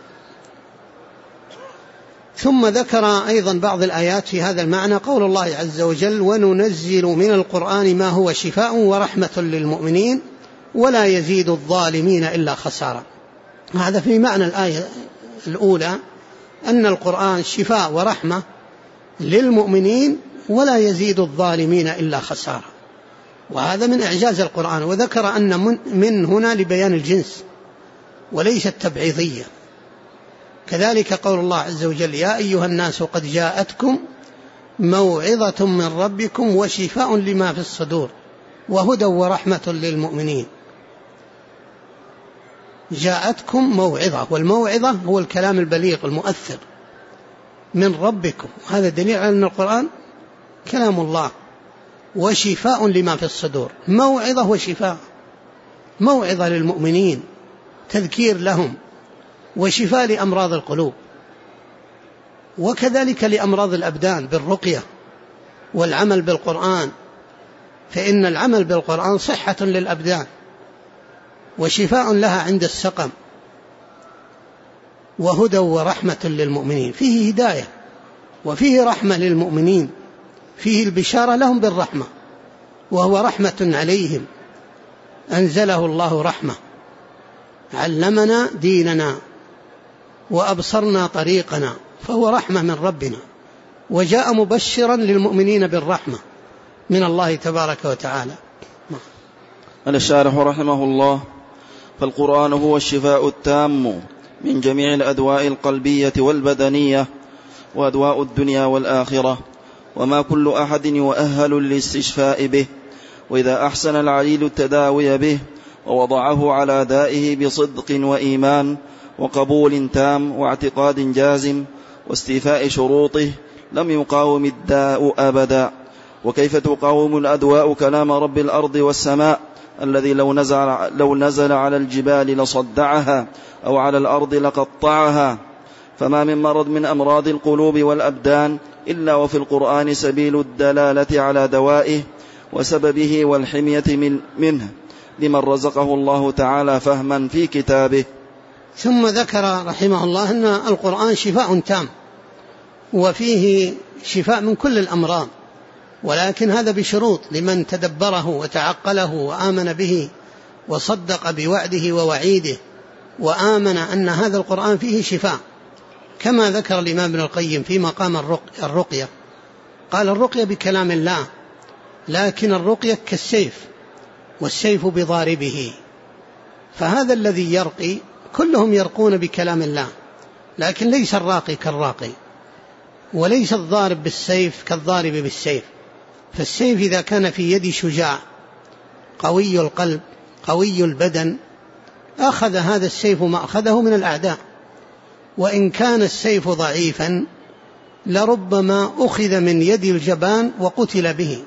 ثم ذكر أيضا بعض الآيات في هذا المعنى، قول الله عز وجل: وننزل من القرآن ما هو شفاء ورحمة للمؤمنين ولا يزيد الظالمين إلا خسارا. هذا في معنى الآية الأولى، أن القرآن شفاء ورحمة للمؤمنين ولا يزيد الظالمين إلا خسارا، وهذا من إعجاز القرآن. وذكر أن من هنا لبيان الجنس وليست تبعيضية. كذلك قول الله عز وجل: يا أيها الناس قد جاءتكم موعظة من ربكم وشفاء لما في الصدور وهدى ورحمة للمؤمنين. جاءتكم موعظة، والموعظة هو الكلام البليغ المؤثر من ربكم، هذا دليل على أن القرآن كلام الله. وشفاء لما في الصدور، موعظة وشفاء، موعظة للمؤمنين، تذكير لهم، وشفاء لأمراض القلوب، وكذلك لأمراض الأبدان بالرقية والعمل بالقرآن، فإن العمل بالقرآن صحة للأبدان وشفاء لها عند السقم، وهدى ورحمة للمؤمنين. فيه هداية وفيه رحمة للمؤمنين، فيه البشارة لهم بالرحمة، وهو رحمة عليهم، أنزله الله رحمة. علمنا ديننا وأبصرنا طريقنا، فهو رحمة من ربنا، وجاء مبشرا للمؤمنين بالرحمة من الله تبارك وتعالى. قال الشارح رحمه الله: فالقرآن هو الشفاء التام من جميع الأدواء القلبية والبدنية وأدواء الدنيا والآخرة، وما كل أحد يؤهل للاستشفاء به، وإذا أحسن العليل التداوي به ووضعه على دائه بصدق وإيمان وقبول تام واعتقاد جازم واستيفاء شروطه لم يقاوم الداء أبدا. وكيف تقاوم الأدواء كلام رب الأرض والسماء الذي لو نزل على الجبال لصدعها أو على الأرض لقطعها؟ فما من مرض من أمراض القلوب والأبدان إلا وفي القرآن سبيل الدلالة على دوائه وسببه والحمية منه لمن رزقه الله تعالى فهما في كتابه. ثم ذكر رحمه الله أن القرآن شفاء تام، وفيه شفاء من كل الأمراض، ولكن هذا بشروط لمن تدبره وتعقله وآمن به وصدق بوعده ووعيده وآمن أن هذا القرآن فيه شفاء، كما ذكر الإمام ابن القيم في مقام الرقية. قال: الرقية بكلام الله، لكن الرقية كالسيف، والسيف بضاربه. فهذا الذي يرقي كلهم يرقون بكلام الله، لكن ليس الراقي كالراقي، وليس الضارب بالسيف كالضارب بالسيف. فالسيف إذا كان في يد شجاع قوي القلب قوي البدن أخذ هذا السيف ما أخذه من الأعداء، وإن كان السيف ضعيفا لربما أخذ من يد الجبان وقتل به.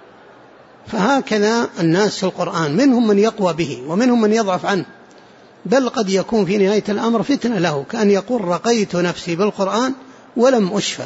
فهكذا الناس في القرآن، منهم من يقوى به ومنهم من يضعف عنه، بل قد يكون في نهاية الأمر فتنة له، كأن يقول: رقيت نفسي بالقرآن ولم أشفى.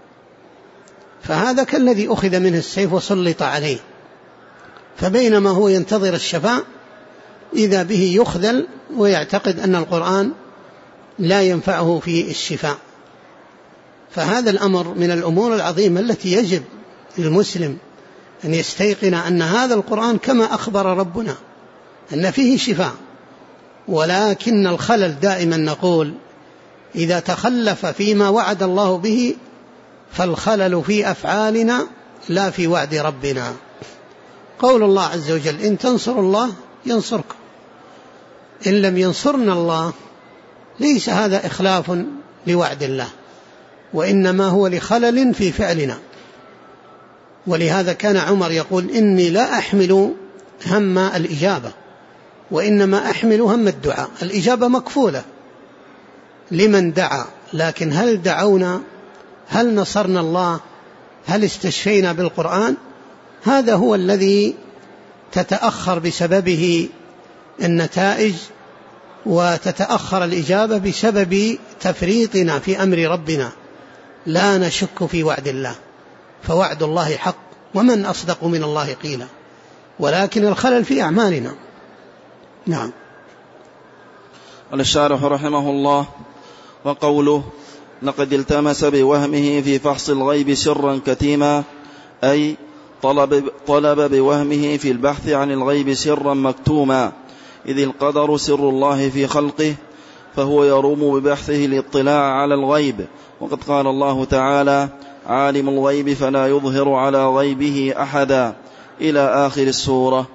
فهذا كالذي أخذ منه السيف وسلط عليه، فبينما هو ينتظر الشفاء إذا به يخذل ويعتقد أن القرآن لا ينفعه في الشفاء. فهذا الأمر من الأمور العظيمة التي يجب للمسلم أن يستيقن أن هذا القرآن كما أخبر ربنا أن فيه شفاء، ولكن الخلل دائما نقول إذا تخلف فيما وعد الله به فالخلل في أفعالنا لا في وعد ربنا. قول الله عز وجل: إن تنصروا الله ينصركم، إن لم ينصرنا الله ليس هذا إخلاف لوعد الله، وإنما هو لخلل في فعلنا. ولهذا كان عمر يقول: إني لا أحمل هم الإجابة، وإنما أحمل هم الدعاء. الإجابة مكفولة لمن دعا، لكن هل دعونا؟ هل نصرنا الله؟ هل استشفينا بالقرآن؟ هذا هو الذي تتأخر بسببه النتائج، وتتأخر الإجابة بسبب تفريطنا في أمر ربنا. لا نشك في وعد الله، فوعد الله حق، ومن أصدق من الله قيلا، ولكن الخلل في أعمالنا. نعم. قال الشارح رحمه الله: وقوله: لقد التمس بوهمه في فحص الغيب سرا كتيما، أي طلب بوهمه في البحث عن الغيب سرا مكتوما، إذ القدر سر الله في خلقه، فهو يروم ببحثه الاطلاع على الغيب. وقد قال الله تعالى: عالم الغيب فلا يظهر على غيبه أحدا، إلى آخر السورة.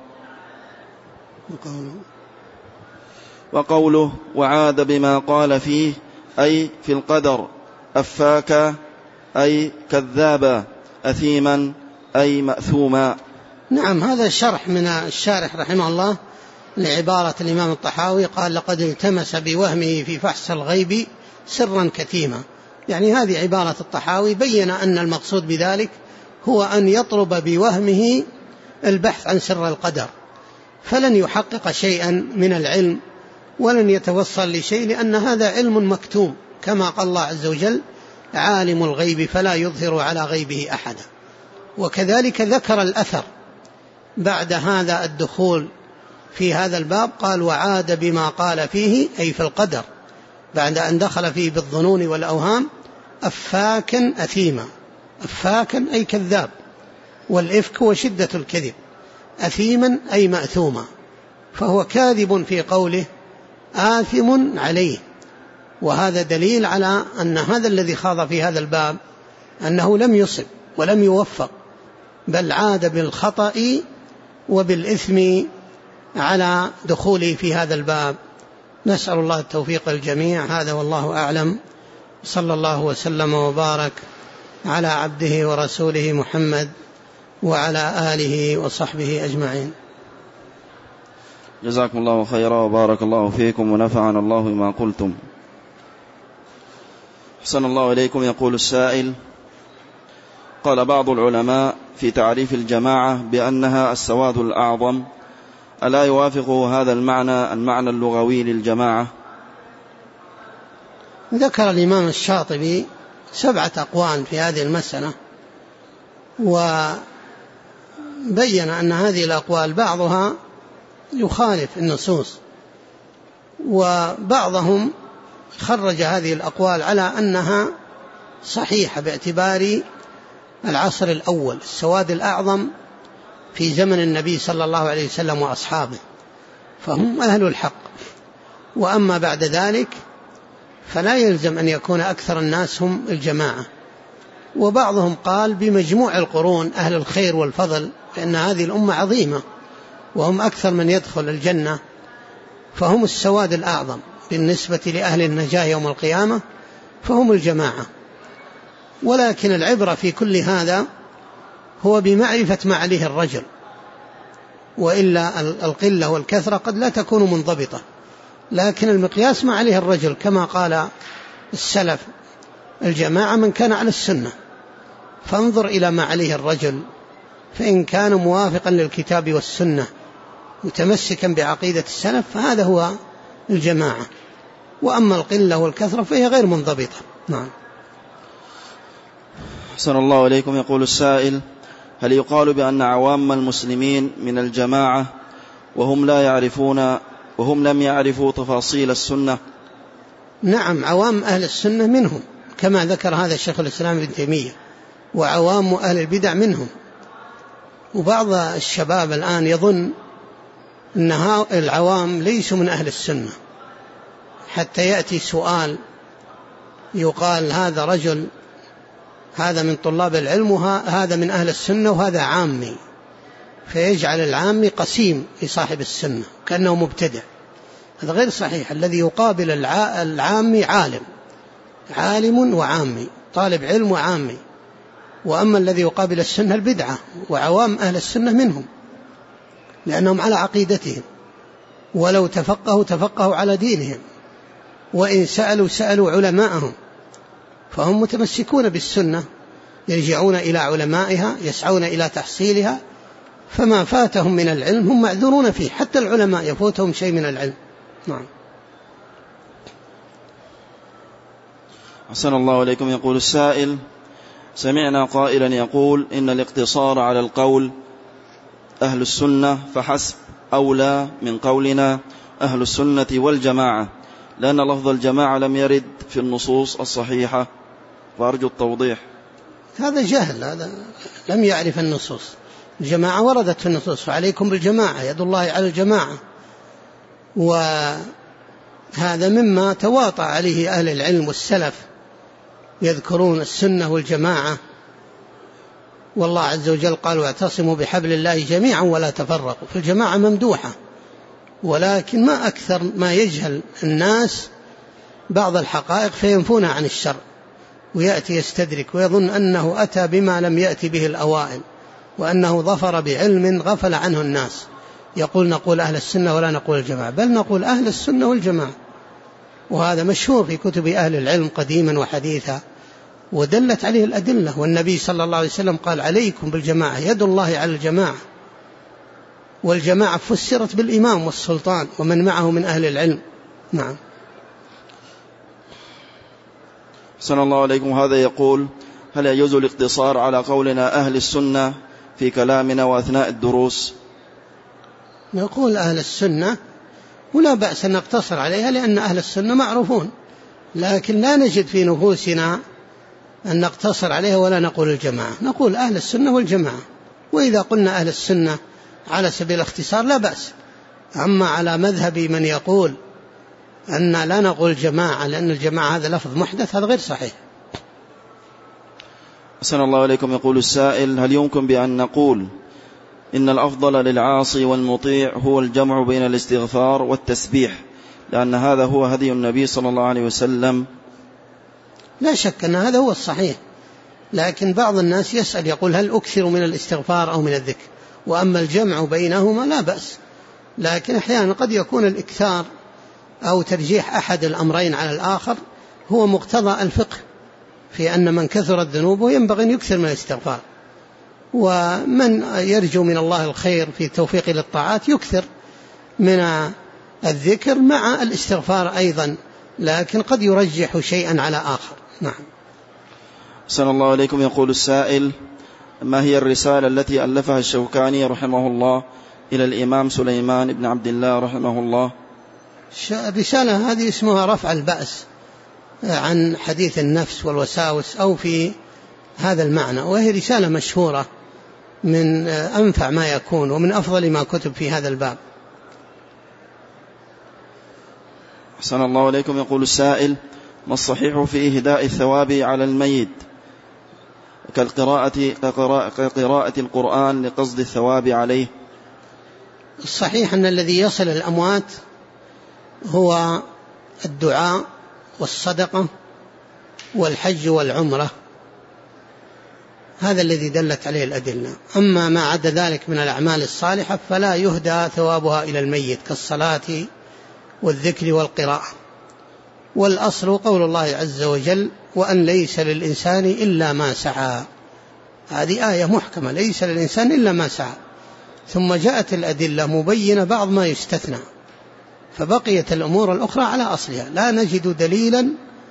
وقوله: وعاد بما قال فيه، أي في القدر، أفاكا أي كذابا، أثيما أي مأثوما. نعم، هذا الشرح من الشارح رحمه الله لعبارة الإمام الطحاوي، قال: لقد التمس بوهمه في فحص الغيب سرا كتيما. يعني هذه عبارة الطحاوي، بين أن المقصود بذلك هو أن يطلب بوهمه البحث عن سر القدر، فلن يحقق شيئا من العلم ولن يتوصل لشيء، لأن هذا علم مكتوم، كما قال الله عز وجل: عالم الغيب فلا يظهر على غيبه أحدا. وكذلك ذكر الأثر بعد هذا الدخول في هذا الباب، قال: وعاد بما قال فيه، أي في القدر، بعد أن دخل فيه بالظنون والأوهام، أفاكا أثيما. أفاكا أي كذاب، والإفك وشدة الكذب، أثيما أي مأثوما، فهو كاذب في قوله آثم عليه. وهذا دليل على أن هذا الذي خاض في هذا الباب أنه لم يصب ولم يوفق، بل عاد بالخطأ وبالإثم على دخوله في هذا الباب. نسأل الله التوفيق الجميع. هذا والله أعلم. صلى الله وسلم وبارك على عبده ورسوله محمد وعلى آله وصحبه أجمعين. جزاكم الله خيرا وبارك الله فيكم ونفعنا الله بما قلتم. أحسن الله إليكم. يقول السائل: قال بعض العلماء في تعريف الجماعة بأنها السواد الأعظم، ألا يوافق هذا المعنى اللغوي للجماعة؟ ذكر الإمام الشاطبي 7 أقوال في هذه المسألة، وبين أن هذه الأقوال بعضها يخالف النصوص، وبعضهم خرج هذه الأقوال على أنها صحيحة باعتبار العصر الأول، السواد الأعظم في زمن النبي صلى الله عليه وسلم وأصحابه، فهم أهل الحق. وأما بعد ذلك فلا يلزم أن يكون أكثر الناس هم الجماعة. وبعضهم قال بمجموع القرون أهل الخير والفضل، فإن هذه الأمة عظيمة وهم أكثر من يدخل الجنة، فهم السواد الأعظم بالنسبة لأهل النجاة يوم القيامة، فهم الجماعة. ولكن العبرة في كل هذا هو بمعرفة ما عليه الرجل، وإلا القلة والكثرة قد لا تكون منضبطة، لكن المقياس ما عليه الرجل، كما قال السلف: الجماعة من كان على السنة، فانظر إلى ما عليه الرجل، فإن كان موافقا للكتاب والسنة متمسكا بعقيدة السلف فهذا هو الجماعة. وأما القلة والكثرة فهي غير منضبطة. نعم. أحسن الله إليكم. يقول السائل: هل يقال بأن عوام المسلمين من الجماعة وهم لم يعرفوا تفاصيل السنة؟ نعم، عوام أهل السنة منهم، كما ذكر هذا الشيخ الإسلام ابن تيمية، وعوام أهل البدع منهم. وبعض الشباب الآن يظن أن العوام ليسوا من أهل السنة، حتى يأتي سؤال يقال هذا رجل، هذا من طلاب العلم وهذا من أهل السنة وهذا عامي، فيجعل العامي قسيم لصاحب السنة كأنه مبتدع. هذا غير صحيح. الذي يقابل العامي عالم وعامي، طالب علم وعامي. وأما الذي يقابل السنة البدعة، وعوام أهل السنة منهم، لأنهم على عقيدتهم، ولو تفقهوا على دينهم، وإن سألوا علماءهم، فهم متمسكون بالسنة، يرجعون إلى علمائها، يسعون إلى تحصيلها، فما فاتهم من العلم هم معذورون فيه، حتى العلماء يفوتهم شيء من العلم. نعم. أحسن الله إليكم. يقول السائل: سمعنا قائلا يقول إن الاقتصار على القول أهل السنة فحسب أولى من قولنا أهل السنة والجماعة، لأن لفظ الجماعة لم يرد في النصوص الصحيحة، فأرجو التوضيح. هذا جهل، هذا لم يعرف النصوص. الجماعة وردت في النصوص: فعليكم بالجماعة، يد الله على الجماعة. وهذا مما تواطأ عليه أهل العلم والسلف، يذكرون السنة والجماعة، والله عز وجل قال: واعتصموا بحبل الله جميعا ولا تفرقوا. فالجماعة ممدوحة، ولكن ما أكثر ما يجهل الناس بعض الحقائق فينفونها عن الشر، ويأتي يستدرك ويظن أنه أتى بما لم يأتي به الأوائل، وأنه ظفر بعلم غفل عنه الناس. يقول: نقول أهل السنة ولا نقول الجماعة، بل نقول أهل السنة والجماعة. وهذا مشهور في كتب أهل العلم قديما وحديثا، ودلت عليه الأدلة. والنبي صلى الله عليه وسلم قال: عليكم بالجماعة، يد الله على الجماعة. والجماعة فسرت بالإمام والسلطان ومن معه من أهل العلم. نعم. أحسن الله عليكم. هذا يقول: هل يجوز الاقتصار على قولنا أهل السنة في كلامنا وأثناء الدروس؟ نقول أهل السنة ولا بأس أن نقتصر عليها، لأن أهل السنة معروفون، لكن لا نجد في نفوسنا أن نقتصر عليها ولا نقول الجماعة. نقول أهل السنة والجماعة، وإذا قلنا أهل السنة على سبيل الاختصار لا بأس. أما على مذهب من يقول أن لا نقول جماعة، لأن الجماعة هذا لفظ محدث، هذا غير صحيح. أحسن الله إليكم. يقول السائل: هل يمكن بأن نقول إن الأفضل للعاصي والمطيع هو الجمع بين الاستغفار والتسبيح، لأن هذا هو هدي النبي صلى الله عليه وسلم؟ لا شك أن هذا هو الصحيح، لكن بعض الناس يسأل يقول: هل أكثر من الاستغفار أو من الذكر؟ وأما الجمع بينهما لا بأس، لكن أحيانا قد يكون الإكثار أو ترجيح أحد الأمرين على الآخر هو مقتضى الفقه، في أن من كثرت ذنوبه ينبغي أن يكثر من الاستغفار، ومن يرجو من الله الخير في التوفيق للطاعات يكثر من الذكر مع الاستغفار أيضا، لكن قد يرجح شيئا على آخر. نعم. أحسن الله إليكم. يقول السائل: ما هي الرسالة التي ألفها الشوكاني رحمه الله إلى الإمام سليمان بن عبد الله رحمه الله؟ الرسالة هذه اسمها رفع البأس عن حديث النفس والوساوس، أو في هذا المعنى، وهي رسالة مشهورة من أنفع ما يكون ومن أفضل ما كتب في هذا الباب. أحسن الله إليكم. يقول السائل: ما الصحيح في إهداء الثواب على الميت كقراءة القرآن لقصد الثواب عليه؟ الصحيح أن الذي يصل الأموات هو الدعاء والصدقة والحج والعمرة، هذا الذي دلت عليه الأدلة. أما ما عدا ذلك من الأعمال الصالحة فلا يهدى ثوابها إلى الميت كالصلاة والذكر والقراءة. والأصل قول الله عز وجل: وأن ليس للإنسان إلا ما سعى، هذه آية محكمة، ليس للإنسان إلا ما سعى، ثم جاءت الأدلة مبينة بعض ما يستثنى، فبقيت الأمور الأخرى على أصلها. لا نجد دليلا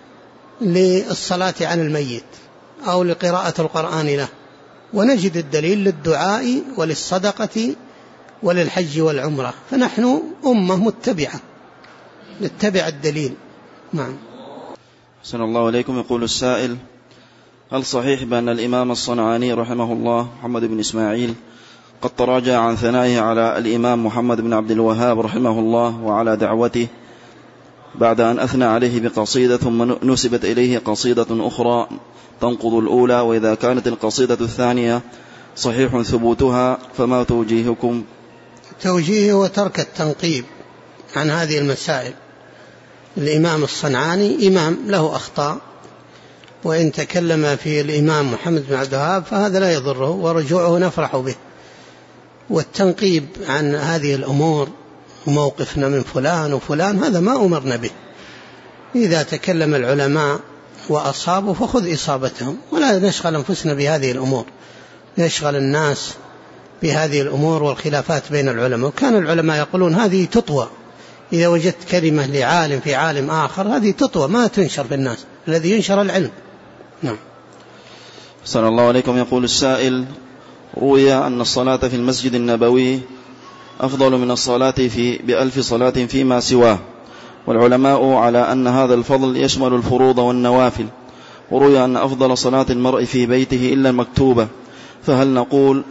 للصلاة على الميت أو لقراءة القرآن له، ونجد الدليل للدعاء وللصدقة وللحج والعمرة، فنحن أمة متبعة نتبع الدليل. نعم. أحسن الله إليكم. يقول السائل: هل صحيح بأن الإمام الصنعاني رحمه الله محمد بن إسماعيل قد تراجع عن ثنائه على الإمام محمد بن عبد الوهاب رحمه الله وعلى دعوته بعد أن أثنى عليه بقصيدة ثم نسبت إليه قصيدة أخرى تنقض الأولى؟ وإذا كانت القصيدة الثانية صحيح ثبوتها فما توجيهكم؟ توجيه وترك التنقيب عن هذه المسائل. الإمام الصنعاني إمام له أخطاء، وإن تكلم في الإمام محمد بن عبد الوهاب فهذا لا يضره، ورجوعه نفرح به. والتنقيب عن هذه الأمور وموقفنا من فلان وفلان هذا ما أمرنا به. إذا تكلم العلماء وأصابوا فخذ إصابتهم، ولا نشغل أنفسنا بهذه الأمور، يشغل الناس بهذه الأمور والخلافات بين العلماء. وكان العلماء يقولون هذه تطوى، إذا وجدت كلمة لعالم في عالم آخر هذه تطوى ما تنشر في الناس، الذي ينشر العلم. نعم. صلى الله عليكم. يقول السائل: روي أن الصلاة في المسجد النبوي أفضل من الصلاة ب1000 صلاة فيما سواه، والعلماء على أن هذا الفضل يشمل الفروض والنوافل، وروي أن أفضل صلاة المرء في بيته إلا المكتوبة، فهل نقول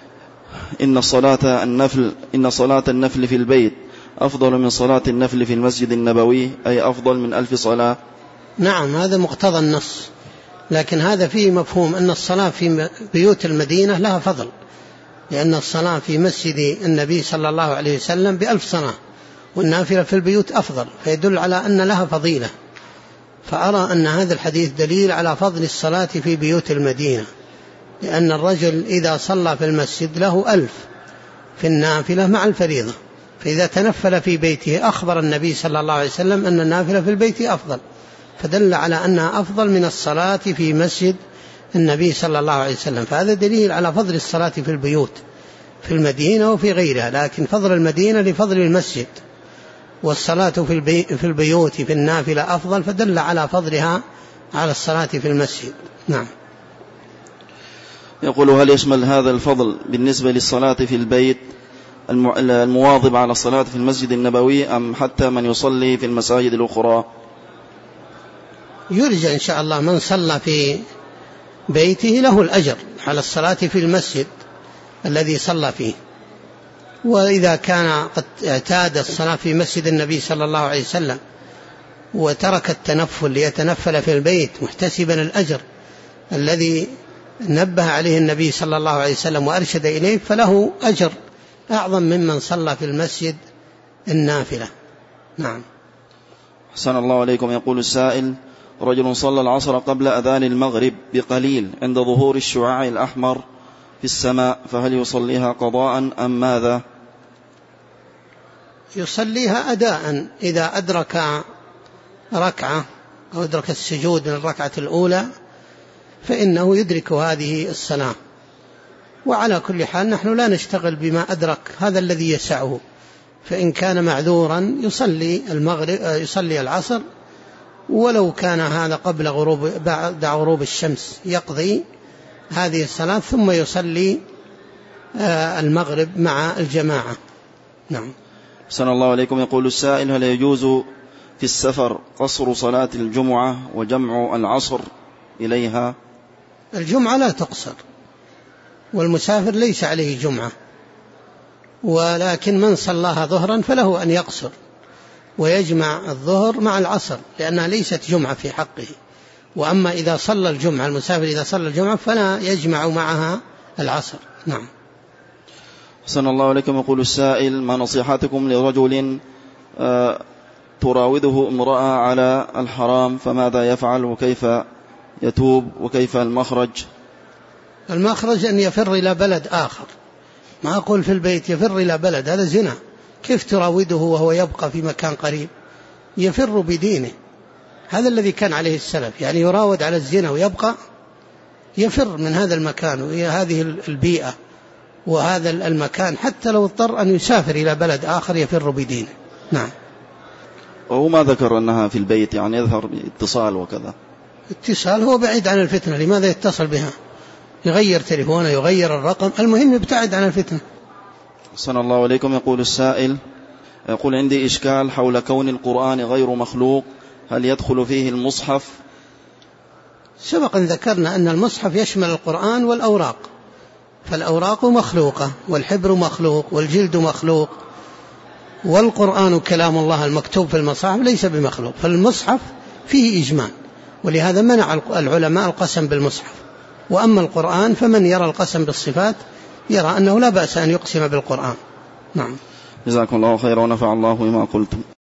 إن صلاة النفل في البيت أفضل من صلاة النفل في المسجد النبوي، أي أفضل من 1000 صلاة؟ نعم، هذا مقتضى النص، لكن هذا فيه مفهوم أن الصلاة في بيوت المدينة لها فضل، لأن الصلاة في مسجد النبي صلى الله عليه وسلم ب1000 صلاة، والنافلة في البيوت أفضل، فيدل على أن لها فضيلة. فأرى أن هذا الحديث دليل على فضل الصلاة في بيوت المدينة، لأن الرجل إذا صلى في المسجد له 1000 في النافلة مع الفريضة، فإذا تنفل في بيته أخبر النبي صلى الله عليه وسلم أن النافلة في البيت أفضل، فدل على أنها أفضل من الصلاة في مسجد النبي صلى الله عليه وسلم. فهذا دليل على فضل الصلاة في البيوت في المدينة وفي غيرها، لكن فضل المدينة لفضل المسجد، والصلاة في البيوت في النافلة أفضل، فدل على فضلها على الصلاة في المسجد. نعم. يقول: هل يشمل هذا الفضل بالنسبة للصلاة في البيت المواظب على الصلاة في المسجد النبوي، أم حتى من يصلي في المساجد الأخرى؟ يرجى إن شاء الله من صلى في بيته له الأجر على الصلاة في المسجد الذي صلى فيه، وإذا كان قد اعتاد الصلاة في مسجد النبي صلى الله عليه وسلم وترك التنفل ليتنفل في البيت محتسبا الأجر الذي نبه عليه النبي صلى الله عليه وسلم وأرشد إليه، فله أجر أعظم ممن صلى في المسجد النافلة. نعم. أحسن الله عليكم. يقول السائل: رجل صلى العصر قبل أذان المغرب بقليل عند ظهور الشعاع الأحمر في السماء، فهل يصليها قضاء أم ماذا؟ يصليها أداء إذا أدرك ركعة أو أدرك السجود من الركعة الأولى فإنه يدرك هذه الصلاة. وعلى كل حال نحن لا نشتغل بما أدرك، هذا الذي يسعه، فإن كان معذورا يصلي العصر، ولو كان هذا قبل بعد غروب الشمس يقضي هذه الصلاة ثم يصلي المغرب مع الجماعة. نعم. أحسن الله عليكم. يقول السائل: هل يجوز في السفر قصر صلاة الجمعة وجمع العصر إليها؟ الجمعة لا تقصر، والمسافر ليس عليه جمعة، ولكن من صلاها ظهرا فله أن يقصر ويجمع الظهر مع العصر لأنها ليست جمعة في حقه. وأما إذا صلى الجمعة، المسافر إذا صلى الجمعة فلا يجمع معها العصر. نعم. أحسن الله عليكم. يقول السائل: ما نصيحتكم لرجل تراوده امرأة على الحرام، فماذا يفعل وكيف يتوب وكيف المخرج؟ المخرج أن يفر إلى بلد آخر، ما أقول في البيت، يفر إلى بلد، هذا زنا. كيف تراوده وهو يبقى في مكان قريب؟ يفر بدينه، هذا الذي كان عليه السلف، يعني يراود على الزنا ويبقى، يفر من هذا المكان وهذه البيئة وهذا المكان، حتى لو اضطر أن يسافر إلى بلد آخر يفر بدينه. نعم. وهو ما ذكر أنها في البيت، يعني يظهر باتصال وكذا. اتصال، هو بعيد عن الفتنة، لماذا يتصل بها؟ يغير تليفونه، يغير الرقم، المهم يبتعد عن الفتنة. أحسن الله عليكم. يقول السائل: يقول: عندي إشكال حول كون القرآن غير مخلوق، هل يدخل فيه المصحف؟ سبق أن ذكرنا أن المصحف يشمل القرآن والأوراق، فالأوراق مخلوقة، والحبر مخلوق، والجلد مخلوق، والقرآن كلام الله المكتوب في المصاحف ليس بمخلوق، فالمصحف فيه إجمال، ولهذا منع العلماء القسم بالمصحف. وأما القرآن فمن يرى القسم بالصفات يرى أنه لا بأس أن يقسم بالقرآن. نعم. جزاكم الله خيرا ونفع الله بما قلتم.